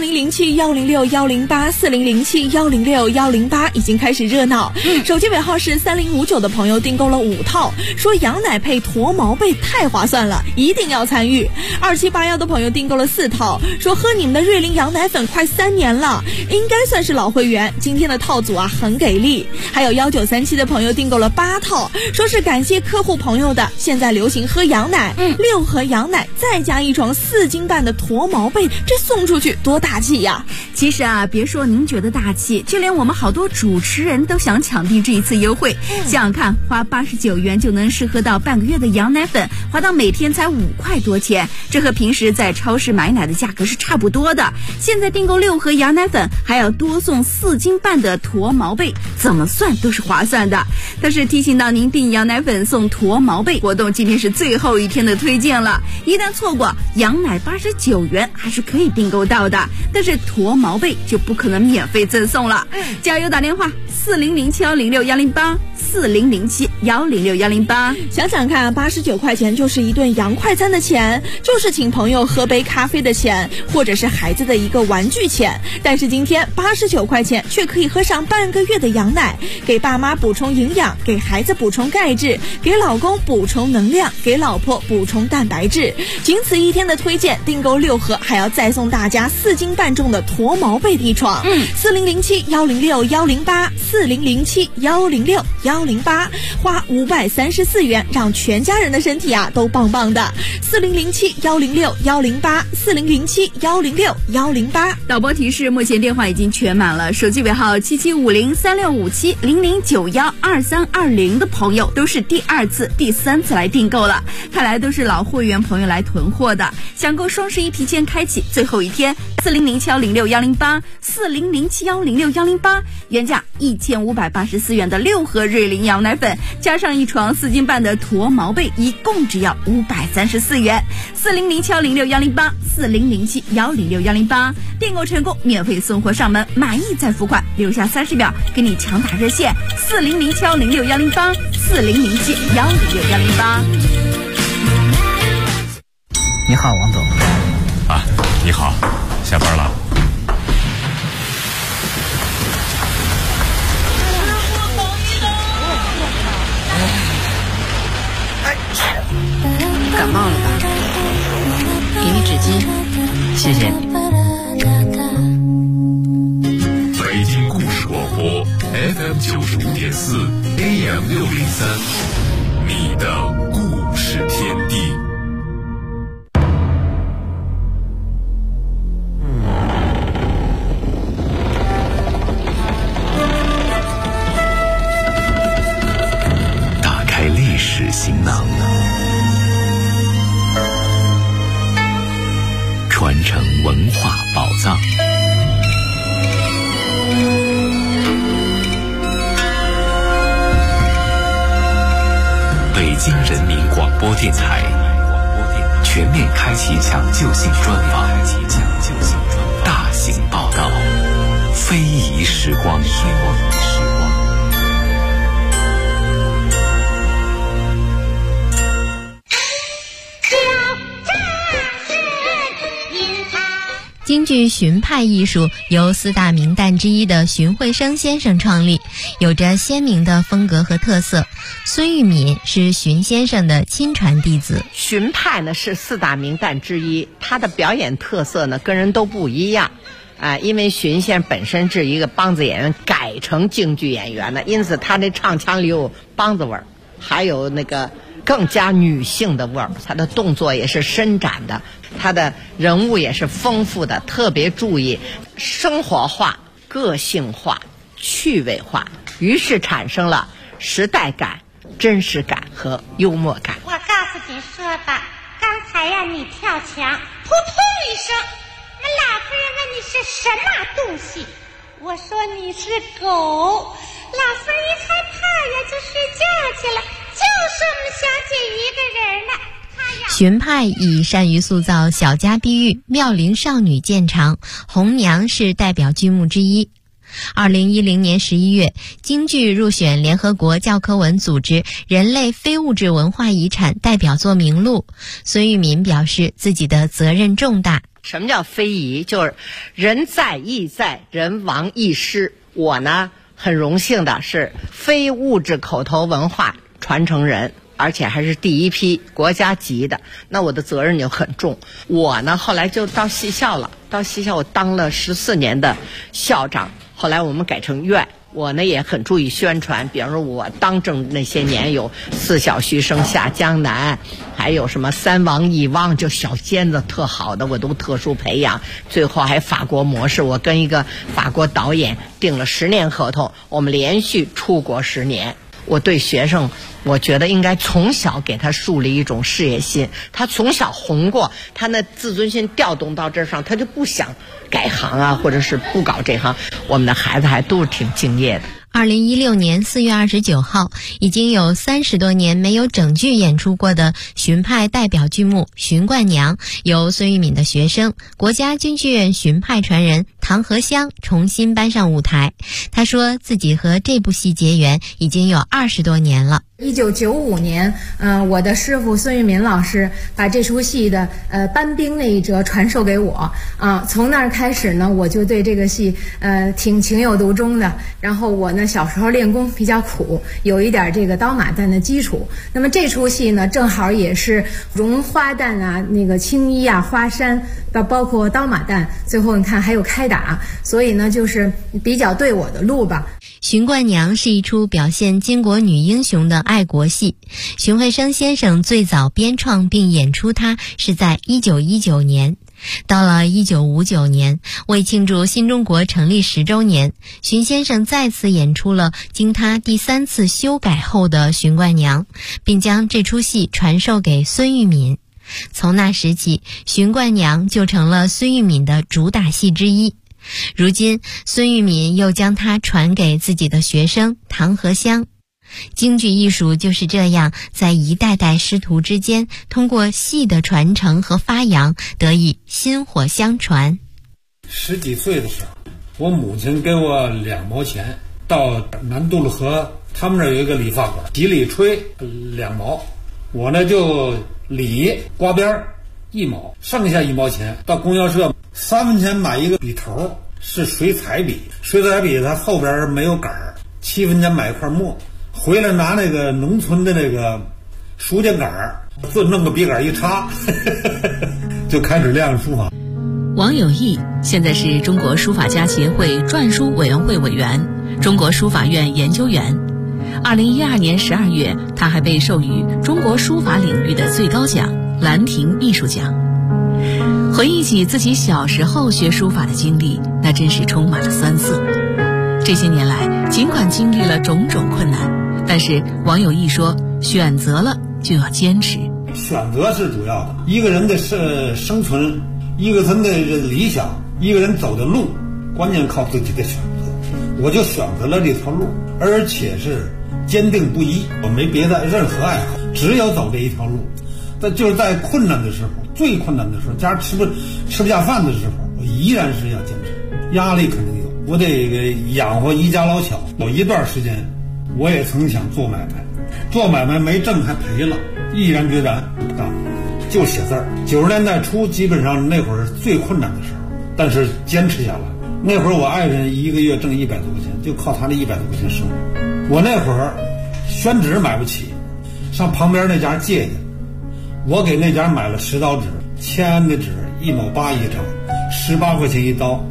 4007106108，4007106108已经开始热闹。手机尾号是3059的朋友订购了5套，说羊奶配驼毛被太划算了，一定要参与。2781的朋友订购了4套，说喝你们的瑞麟羊奶粉快3年了，应该算是老会员，今天的套组啊很给力。还有1937的朋友订购了8套，说是感谢客户朋友的，现在流行喝羊奶，6盒羊奶再加一床4斤半的驼毛被，这送出去多大气呀！ 其实啊，别说您觉得大气，就连我们好多主持人都想抢订这一次优惠。想想看，花89元就能试喝到半个月的羊奶粉，花到每天才5块多钱，这和平时在超市买奶的价格是差不多的。现在订购6盒羊奶粉，还要多送4斤半的驼毛被，怎么算都是划算的。但是提醒到您订羊奶粉送驼毛被活动，今天是最后一天的推荐了，一旦错过，羊奶89元还是可以订购到的，但是驼毛被就不可能免费赠送了。加油打电话4007106108，4007106108。 想想看，89块钱就是一顿洋快餐的钱，就是请朋友喝杯咖啡的钱，或者是孩子的一个玩具钱。但是今天89块钱却可以喝上半个月的羊奶，给爸妈补充营养，给孩子补充钙质，给老公补充能量，给老婆补充蛋白质。仅此一天的推荐，订购6盒还要再送大家4斤半重的驼毛被一床。4007106108，4007106108，花534元，让全家人的身体啊都棒棒的。4007106108，4007106108。 导播提示：目前电话已经全满了，手机尾号7750365700912320的朋友都是第2次、第3次来订购了，看来都是老会员朋友来囤货的。想购双11提前开启，最后一天，4007106108，4007106108，原价1584元的6盒瑞麟羊奶粉，加上一床4斤半的驼毛被，一共只要534元。4007106108，4007106108，订购成功，免费送货上门，满意再付款，留下30秒给你抢打热线：4007106108，4007106108。 你好，王总。 啊，你好，下班了。 感冒了吧？给你纸巾。 谢谢。 北京故事广播 FM 95.4 AM 603，你的故事天地。 打开历史行囊，传承文化宝藏。北京人民广播电台全面开启抢救性专访，大型报道，非遗时光。 京剧荀派艺术由4大名旦之一的荀慧生先生创立，有着鲜明的风格和特色。孙玉敏是荀先生的亲传弟子。 荀派呢是4大名旦之一，他的表演特色呢跟人都不一样。因为荀先生本身是一个梆子演员，改成京剧演员的，因此他的唱腔里有梆子味儿，还有那个更加女性的味儿，他的动作也是伸展的，他的人物也是丰富的，特别注意生活化、个性化、趣味化，于是产生了时代感、真实感和幽默感。 我告诉你说吧，刚才呀你跳墙，扑通一声，那老夫人问你是什么东西，我说你是狗，老夫人一害怕呀就睡觉去了，就剩我们小姐一个人了。 荀派以善于塑造小家碧玉、妙龄少女见长，红娘是代表剧目之一。2010年11月，京剧入选联合国教科文组织人类非物质文化遗产代表作名录。孙玉敏表示自己的责任重大。 什么叫非遗？就是人在亦在，人亡亦失。我呢很荣幸的是非物质口头文化传承人，而且还是第一批国家级的，那我的责任就很重。我呢后来就到戏校了，到戏校我当了14年的校长，后来我们改成院。我呢也很注意宣传，比方说我当政那些年有4小徐生下江南，还有什么3王1汪，就小尖子特好的我都特殊培养，最后还法国模式，我跟一个法国导演订了10年合同，我们连续出国10年。我对学生，我觉得应该从小给他树立一种事业心，他从小红过，他那自尊心调动到这上，他就不想改行啊，或者是不搞这行。我们的孩子还都是挺敬业的。 2016年4月29号，已经有30多年没有整剧演出过的荀派代表剧目《荀冠娘》，由孙玉敏的学生、国家京剧院荀派传人唐和香重新搬上舞台。他说自己和这部戏结缘已经有20多年了。 1995年，我的师傅孙玉敏老师把这出戏的搬兵那一折传授给我从那儿开始呢，我就对这个戏挺情有独钟的。然后我呢小时候练功比较苦，有一点这个刀马旦的基础。那么这出戏呢，正好也是融花旦啊、那个青衣啊、花衫，包括刀马旦，最后你看还有开打，所以呢就是比较对我的路吧。 荀冠娘是一出表现巾帼女英雄的爱国戏，荀慧生先生最早编创并演出它是在1919年。到了1959年，为庆祝新中国成立10周年，荀先生再次演出了经他第3次修改后的荀冠娘，并将这出戏传授给孙玉敏。从那时起，荀冠娘就成了孙玉敏的主打戏之一。如今，孙玉敏又将它传给自己的学生唐和香。京剧艺术就是这样，在一代代师徒之间，通过戏的传承和发扬，得以薪火相传。 10几岁的时候，我母亲给我2毛钱，到南渡路河，他们那儿有一个理发馆，洗理吹2毛，我呢就理刮边1毛，剩下1毛钱到供销社3分钱买一个笔头，是水彩笔，水彩笔它后边没有杆儿，7分钱买一块墨，回来拿那个农村的那个书架杆儿， 就弄个笔杆一插就开始练书法。 王有义现在是中国书法家协会篆书委员会委员、中国书法院研究员。2012年12月，他还被授予中国书法领域的最高奖兰亭艺术奖。回忆起自己小时候学书法的经历，那真是充满了酸涩。这些年来，尽管经历了种种困难，但是王有义说，选择了就要坚持。 选择是主要的，一个人的生存，一个人的理想，一个人走的路，关键靠自己的选择。我就选择了这条路，而且是坚定不移，我没别的任何爱好，只有走这一条路。但就是在困难的时候，最困难的时候，家吃不下饭的时候，我依然是要坚持。压力肯定有，我得养活一家老小。有一段时间，我也曾想做买卖，做买卖没挣还赔了，毅然决然不干，就写字儿。90年代初，基本上那会儿最困难的时候，但是坚持下来。那会儿我爱人一个月挣100多块钱，就靠他那100多块钱生活。我那会儿宣纸买不起，上旁边那家借去。我给那家买了10刀纸，签的纸1毛8一张，18块钱一刀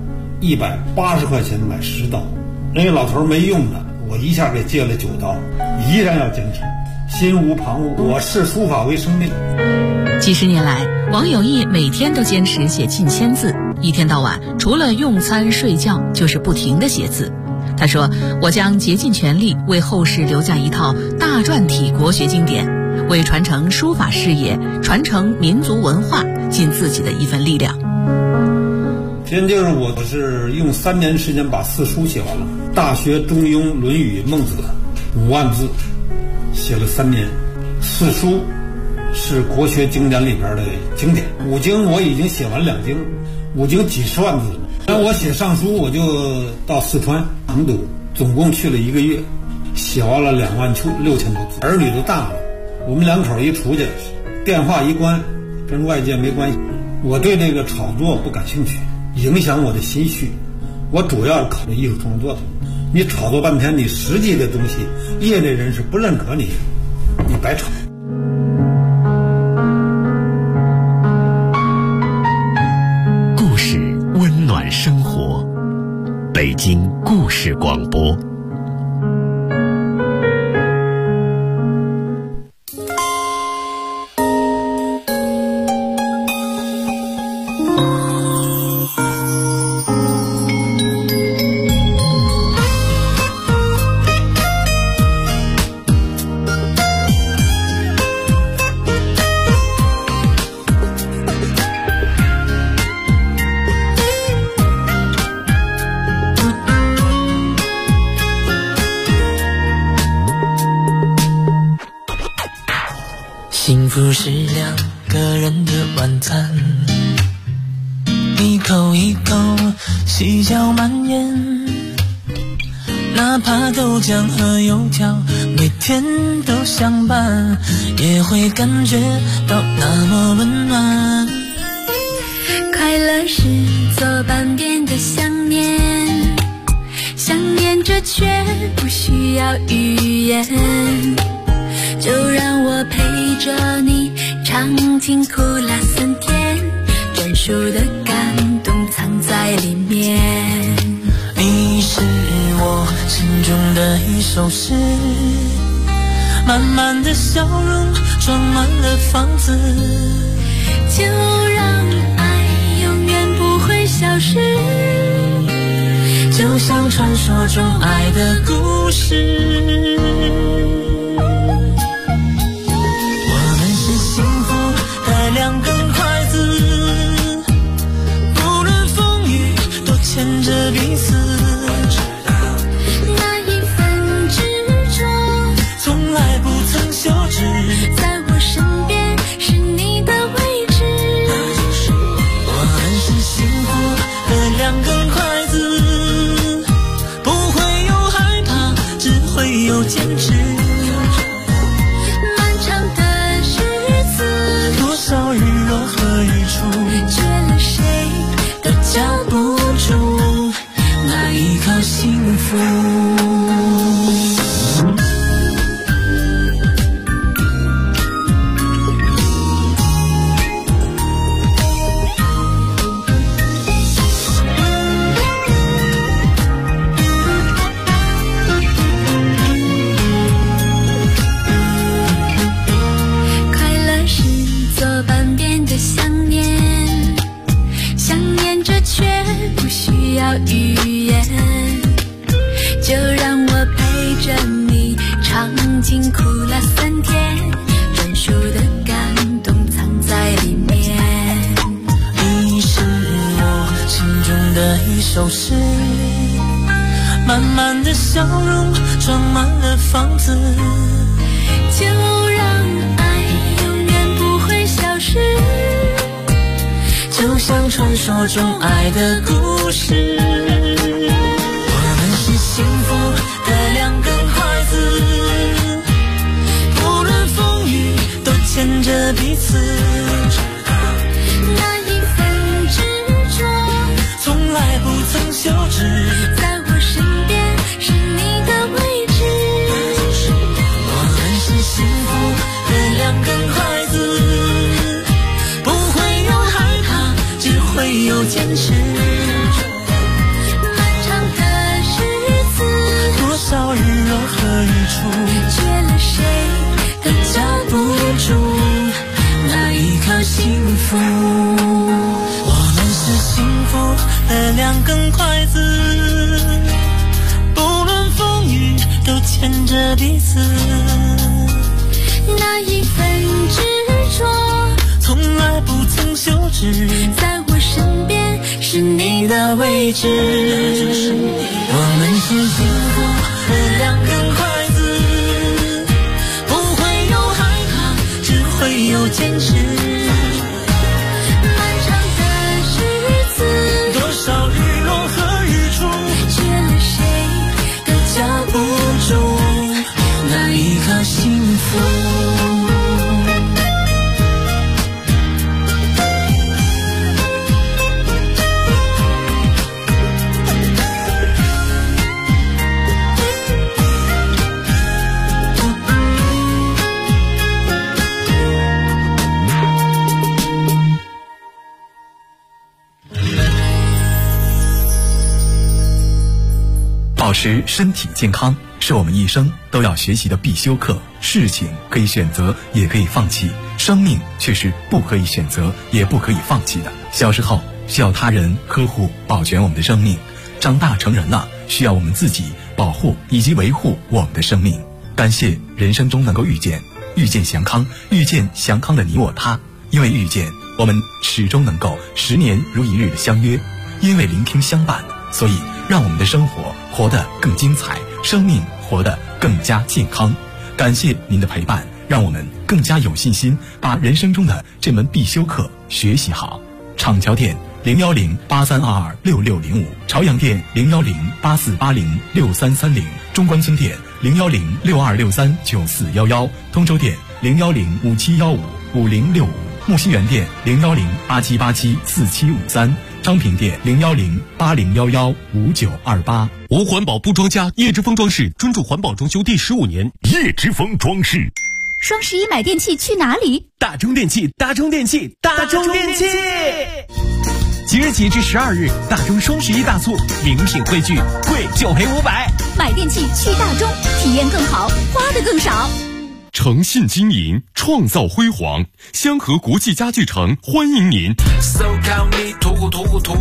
，180块钱买10刀。人家老头没用的，我一下给借了9刀，依然要坚持，心无旁骛。我视书法为生命。 几十年来，王有义每天都坚持写近1000字，一天到晚除了用餐睡觉就是不停地写字。他说，我将竭尽全力为后世留下一套大篆体国学经典，为传承书法事业、传承民族文化尽自己的一份力量。 今天就是我是用3年时间把4书写完了，《大学》《中庸》《论语》《孟子》5万字，写了3年。4书是国学经典里边的经典，5经我已经写完2经，5经几十万字。那我写上书，我就到四川成都，总共去了1个月，写完了26000多字。儿女都大了，我们2口一出去，电话一关，跟外界没关系。我对这个炒作不感兴趣，影响我的心绪。我主要是考虑艺术创作的。你炒作半天，你实际的东西，业内人士不认可你，你白炒。 故事温暖生活，北京故事广播。 幸福是2个人的晚餐，一口一口细嚼慢咽，哪怕豆浆和油条每天都相伴，也会感觉到那么温暖。 快乐是左半边的想念，想念着却不需要语言，就让我陪着你尝尽苦辣酸甜，专属的感动藏在里面。 你是我心中的一首诗，满满的笑容装满了房子， 就让爱永远不会消失， 就像传说中爱的故事。2根筷子，不论风雨都牵着彼此， 那一份执着从来不曾休止， 在我身边是你的位置。 我们是幸福的2根筷子，不会有害怕，只会有坚持。少日落和日出， 缺了谁都交不出那一口幸福。 要语言，就让我陪着你唱尽苦辣酸甜，专属的感动藏在里面。 你是我心中的一首诗，满满的笑容装满了房子， 就让爱永远不会消失， 就像传说中爱的故事。我们是幸福的两根筷子，不论风雨都牵着彼此， 那一份执着从来不曾休止， 在我身边是你的位置。 我们是幸福的两根筷子，不会有害怕，只会有坚持。 漫长的日子， 多少日落和日出， 缺了谁都夹不住那一颗幸福。我们是幸福的两根筷子，不论风雨都牵着彼此， 那一份执着从来不曾休止， 在我身边是你的位置。 我们是幸福的两根筷子，不会有害怕，只会有坚持。 漫长的日子， 多少日落和日出， 缺了谁都夹不住那一颗幸福。 保持身体健康是我们一生都要学习的必修课。事情可以选择，也可以放弃，生命却是不可以选择，也不可以放弃的。小时候需要他人呵护保全我们的生命，长大成人了需要我们自己保护以及维护我们的生命。感谢人生中能够遇见祥康，遇见祥康的你我他。因为遇见，我们始终能够10年如一日的相约；因为聆听相伴，所以让我们的生活活得更精彩，生命活得更加健康。感谢您的陪伴，让我们更加有信心把人生中的这门必修课学习好。厂桥店01083226605，朝阳店01084806330，中关村店01062639411，通州店01057155065，木樨园店01087874753，昌平店01080115928。 无环保不装家，叶之峰装饰专注环保装修第15年。叶之峰装饰。 双11买电器去哪里？ 大中电器，大中电器，大中电器。即日起至12日，大中双11大促，名品汇聚，贵就赔500。 买电器去大中，体验更好，花的更少。 诚信经营，创造辉煌，香河国际家具城欢迎您。